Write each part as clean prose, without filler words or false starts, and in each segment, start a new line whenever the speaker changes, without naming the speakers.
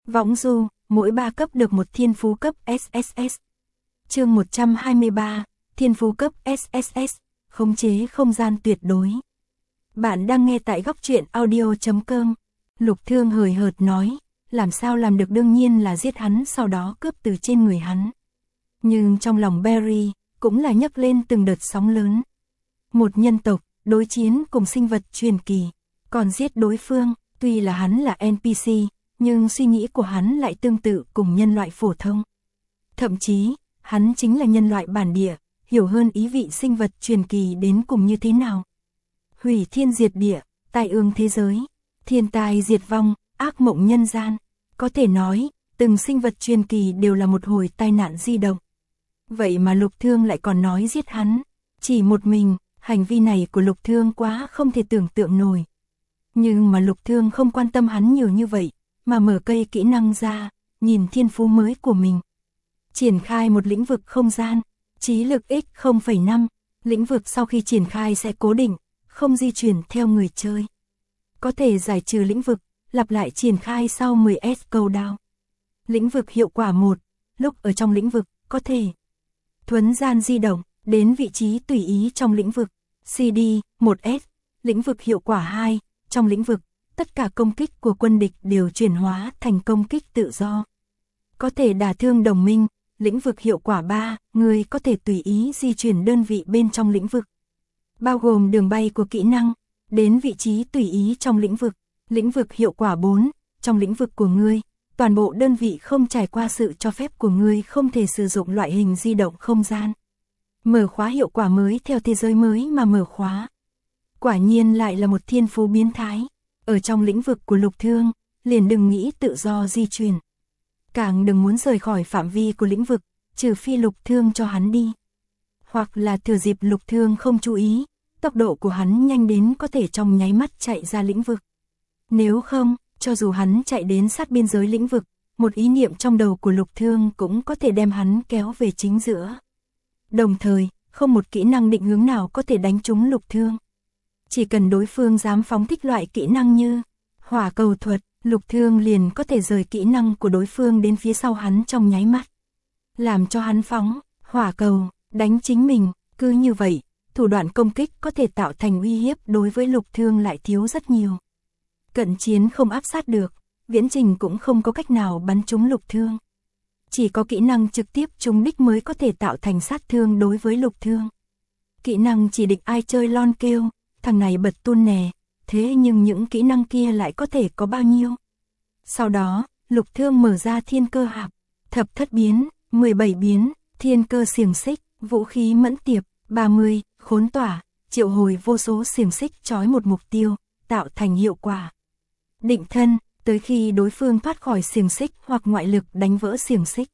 Võng du, mỗi 3 cấp được một thiên phú cấp SSS. Chương 123, thiên phú cấp SSS, khống chế không gian tuyệt đối. Bạn đang nghe tại góc truyện audio.com. Lục Thương hời hợt nói, làm sao làm được, đương nhiên là giết hắn sau đó cướp từ trên người hắn. Nhưng trong lòng Barry, cũng là nhấc lên từng đợt sóng lớn. Một nhân tộc, đối chiến cùng sinh vật truyền kỳ, còn giết đối phương, tuy là hắn là NPC, nhưng suy nghĩ của hắn lại tương tự cùng nhân loại phổ thông. Thậm chí, hắn chính là nhân loại bản địa, hiểu hơn ý vị sinh vật truyền kỳ đến cùng như thế nào. Hủy thiên diệt địa, tai ương thế giới, thiên tai diệt vong, ác mộng nhân gian. Có thể nói, từng sinh vật truyền kỳ đều là một hồi tai nạn di động. Vậy mà Lục Thương lại còn nói giết hắn. Chỉ một mình, hành vi này của Lục Thương quá không thể tưởng tượng nổi. Nhưng mà Lục Thương không quan tâm hắn nhiều như vậy, mà mở cây kỹ năng ra, nhìn thiên phú mới của mình. Triển khai một lĩnh vực không gian, trí lực x0,5, lĩnh vực sau khi triển khai sẽ cố định, không di chuyển theo người chơi. Có thể giải trừ lĩnh vực, lặp lại triển khai sau 10S cooldown. Lĩnh vực hiệu quả 1, lúc ở trong lĩnh vực, có thể thuấn gian di động, đến vị trí tùy ý trong lĩnh vực. CD, 1S, lĩnh vực hiệu quả 2, trong lĩnh vực, tất cả công kích của quân địch đều chuyển hóa thành công kích tự do. Có thể đả thương đồng minh, lĩnh vực hiệu quả 3, người có thể tùy ý di chuyển đơn vị bên trong lĩnh vực. Bao gồm đường bay của kỹ năng, đến vị trí tùy ý trong lĩnh vực hiệu quả 4, trong lĩnh vực của ngươi, toàn bộ đơn vị không trải qua sự cho phép của ngươi không thể sử dụng loại hình di động không gian. Mở khóa hiệu quả mới theo thế giới mới mà mở khóa. Quả nhiên lại là một thiên phú biến thái. Ở trong lĩnh vực của Lục Thương, liền đừng nghĩ tự do di chuyển. Càng đừng muốn rời khỏi phạm vi của lĩnh vực, trừ phi Lục Thương cho hắn đi. Hoặc là thừa dịp Lục Thương không chú ý, tốc độ của hắn nhanh đến có thể trong nháy mắt chạy ra lĩnh vực. Nếu không, cho dù hắn chạy đến sát biên giới lĩnh vực, một ý niệm trong đầu của Lục Thương cũng có thể đem hắn kéo về chính giữa. Đồng thời, không một kỹ năng định hướng nào có thể đánh trúng Lục Thương. Chỉ cần đối phương dám phóng thích loại kỹ năng như hỏa cầu thuật, Lục Thương liền có thể rời kỹ năng của đối phương đến phía sau hắn trong nháy mắt. Làm cho hắn phóng hỏa cầu, đánh chính mình, cứ như vậy, thủ đoạn công kích có thể tạo thành uy hiếp đối với Lục Thương lại thiếu rất nhiều. Cận chiến không áp sát được, viễn trình cũng không có cách nào bắn trúng Lục Thương. Chỉ có kỹ năng trực tiếp trúng đích mới có thể tạo thành sát thương đối với Lục Thương. Kỹ năng chỉ địch ai chơi lon kêu, thằng này bật tuôn nè, thế nhưng những kỹ năng kia lại có thể có bao nhiêu? Sau đó, Lục Thương mở ra thiên cơ hạp, thập thất biến, 17 biến, thiên cơ xiềng xích, vũ khí mẫn tiệp, 30, khốn tỏa, triệu hồi vô số xiềng xích trói một mục tiêu, tạo thành hiệu quả. Định thân, tới khi đối phương thoát khỏi xiềng xích hoặc ngoại lực đánh vỡ xiềng xích.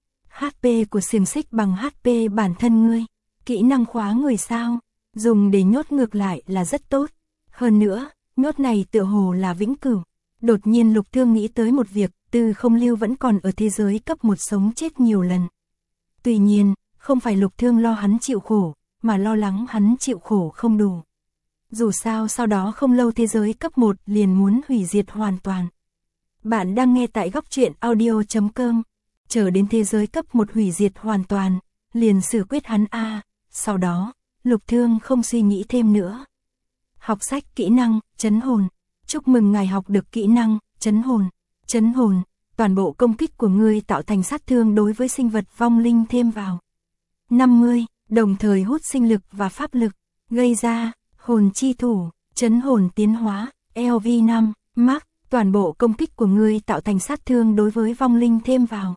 HP của xiềng xích bằng HP bản thân ngươi. Kỹ năng khóa người sao, dùng để nhốt ngược lại là rất tốt. Hơn nữa, nhốt này tựa hồ là vĩnh cửu. Đột nhiên Lục Thương nghĩ tới một việc, Tư Không Lưu vẫn còn ở thế giới cấp 1 sống chết nhiều lần. Tuy nhiên, không phải Lục Thương lo hắn chịu khổ, mà lo lắng hắn chịu khổ không đủ. Dù sao sau đó không lâu thế giới cấp 1 liền muốn hủy diệt hoàn toàn. Bạn đang nghe tại góc truyện audio.com. Chờ đến thế giới cấp 1 hủy diệt hoàn toàn, liền xử quyết hắn a. Sau đó, Lục Thương không suy nghĩ thêm nữa. Học sách kỹ năng, chấn hồn. Chúc mừng ngài học được kỹ năng, chấn hồn. Chấn hồn, toàn bộ công kích của ngươi tạo thành sát thương đối với sinh vật vong linh thêm vào 50, đồng thời hút sinh lực và pháp lực, gây ra hồn chi thủ, chấn hồn tiến hóa, LV5, Max, toàn bộ công kích của ngươi tạo thành sát thương đối với vong linh thêm vào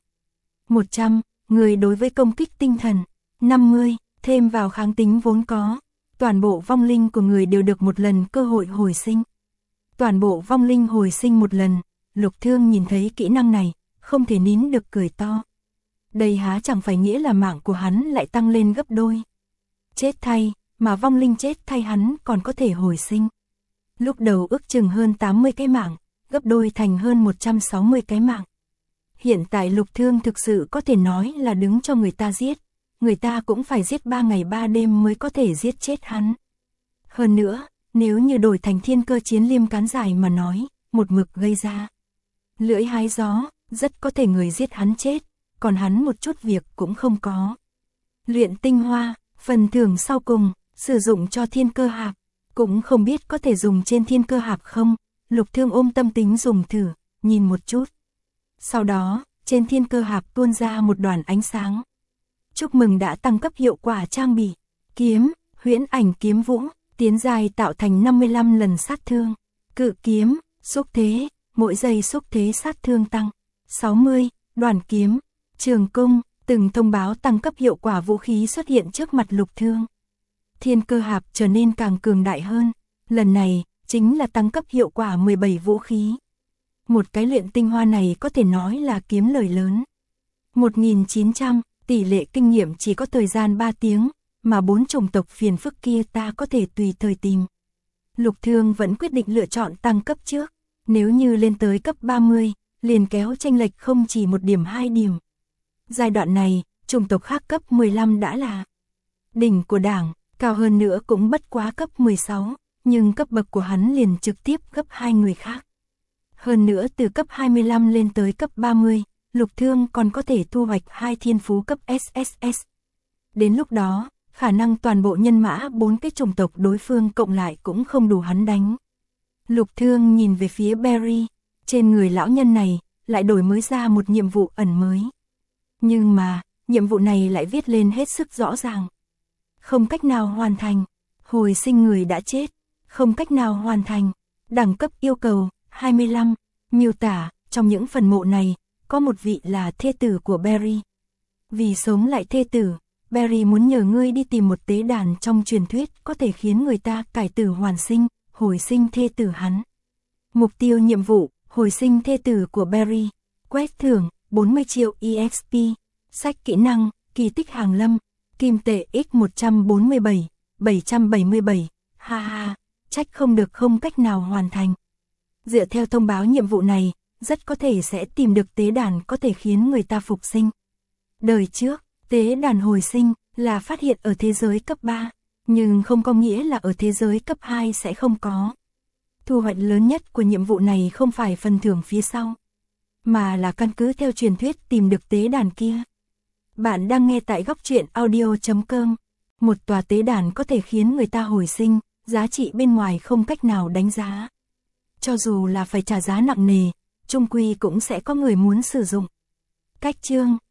100, người đối với công kích tinh thần, 50, thêm vào kháng tính vốn có, toàn bộ vong linh của người đều được một lần cơ hội hồi sinh. Toàn bộ vong linh hồi sinh một lần, Lục Thương nhìn thấy kỹ năng này, không thể nín được cười to. Đây há chẳng phải nghĩa là mạng của hắn lại tăng lên gấp đôi. Chết thay, mà vong linh chết thay hắn còn có thể hồi sinh. Lúc đầu ước chừng hơn 80 cái mạng, gấp đôi thành hơn 160 cái mạng. Hiện tại Lục Thương thực sự có thể nói là đứng cho người ta giết. Người ta cũng phải giết 3 ngày 3 đêm mới có thể giết chết hắn. Hơn nữa, nếu như đổi thành thiên cơ chiến liêm cán dài mà nói, một mực gây ra lưỡi hái gió, Rất có thể người giết hắn chết, còn hắn một chút việc cũng không có. Luyện tinh hoa, phần thưởng sau cùng, sử dụng cho thiên cơ hạp, cũng không biết có thể dùng trên thiên cơ hạp không. Lục Thương ôm tâm tính dùng thử, nhìn một chút. Sau đó, trên thiên cơ hạp tuôn ra một đoàn ánh sáng. Chúc mừng đã tăng cấp hiệu quả trang bị. Kiếm, huyễn ảnh kiếm vũ, tiến giai tạo thành 55 lần sát thương. Cự kiếm, xúc thế, mỗi giây xúc thế sát thương tăng 60, đoàn kiếm, trường cung, từng thông báo tăng cấp hiệu quả vũ khí xuất hiện trước mặt Lục Thương. Thiên cơ hạp trở nên càng cường đại hơn, lần này chính là tăng cấp hiệu quả 17 vũ khí. Một cái luyện tinh hoa này có thể nói là kiếm lời lớn. 1900, tỷ lệ kinh nghiệm chỉ có thời gian 3 tiếng, mà 4 chủng tộc phiền phức kia ta có thể tùy thời tìm. Lục Thương vẫn quyết định lựa chọn tăng cấp trước, nếu như lên tới cấp 30, liền kéo chênh lệch không chỉ 1 điểm 2 điểm. Giai đoạn này, chủng tộc khác cấp 15 đã là đỉnh của đảng, cao hơn nữa cũng bất quá cấp 16, nhưng cấp bậc của hắn liền trực tiếp gấp 2 người khác. Hơn nữa từ cấp 25 lên tới cấp 30, Lục Thương còn có thể thu hoạch 2 thiên phú cấp SSS. Đến lúc đó, khả năng toàn bộ nhân mã 4 cái chủng tộc đối phương cộng lại cũng không đủ hắn đánh. Lục Thương nhìn về phía Barry, trên người lão nhân này lại đổi mới ra một nhiệm vụ ẩn mới. Nhưng mà, nhiệm vụ này lại viết lên hết sức rõ ràng. Không cách nào hoàn thành, hồi sinh người đã chết, không cách nào hoàn thành, đẳng cấp yêu cầu 25, miêu tả, trong những phần mộ này, có một vị là thê tử của Barry. Vì sống lại thê tử, Barry muốn nhờ ngươi đi tìm một tế đàn trong truyền thuyết có thể khiến người ta cải tử hoàn sinh, hồi sinh thê tử hắn. Mục tiêu nhiệm vụ, hồi sinh thê tử của Barry. Quét thưởng, 40 triệu EXP. Sách kỹ năng, kỳ tích hàng lâm, kim tệ X147, 777, ha ha, trách không được không cách nào hoàn thành. Dựa theo thông báo nhiệm vụ này, rất có thể sẽ tìm được tế đàn có thể khiến người ta phục sinh. Đời trước, tế đàn hồi sinh là phát hiện ở thế giới cấp 3, nhưng không có nghĩa là ở thế giới cấp 2 sẽ không có. Thu hoạch lớn nhất của nhiệm vụ này không phải phần thưởng phía sau, mà là căn cứ theo truyền thuyết tìm được tế đàn kia. Bạn đang nghe tại Góc Truyện Audio.com. Một tòa tế đàn có thể khiến người ta hồi sinh, giá trị bên ngoài không cách nào đánh giá. Cho dù là phải trả giá nặng nề, chung quy cũng sẽ có người muốn sử dụng. Cách chương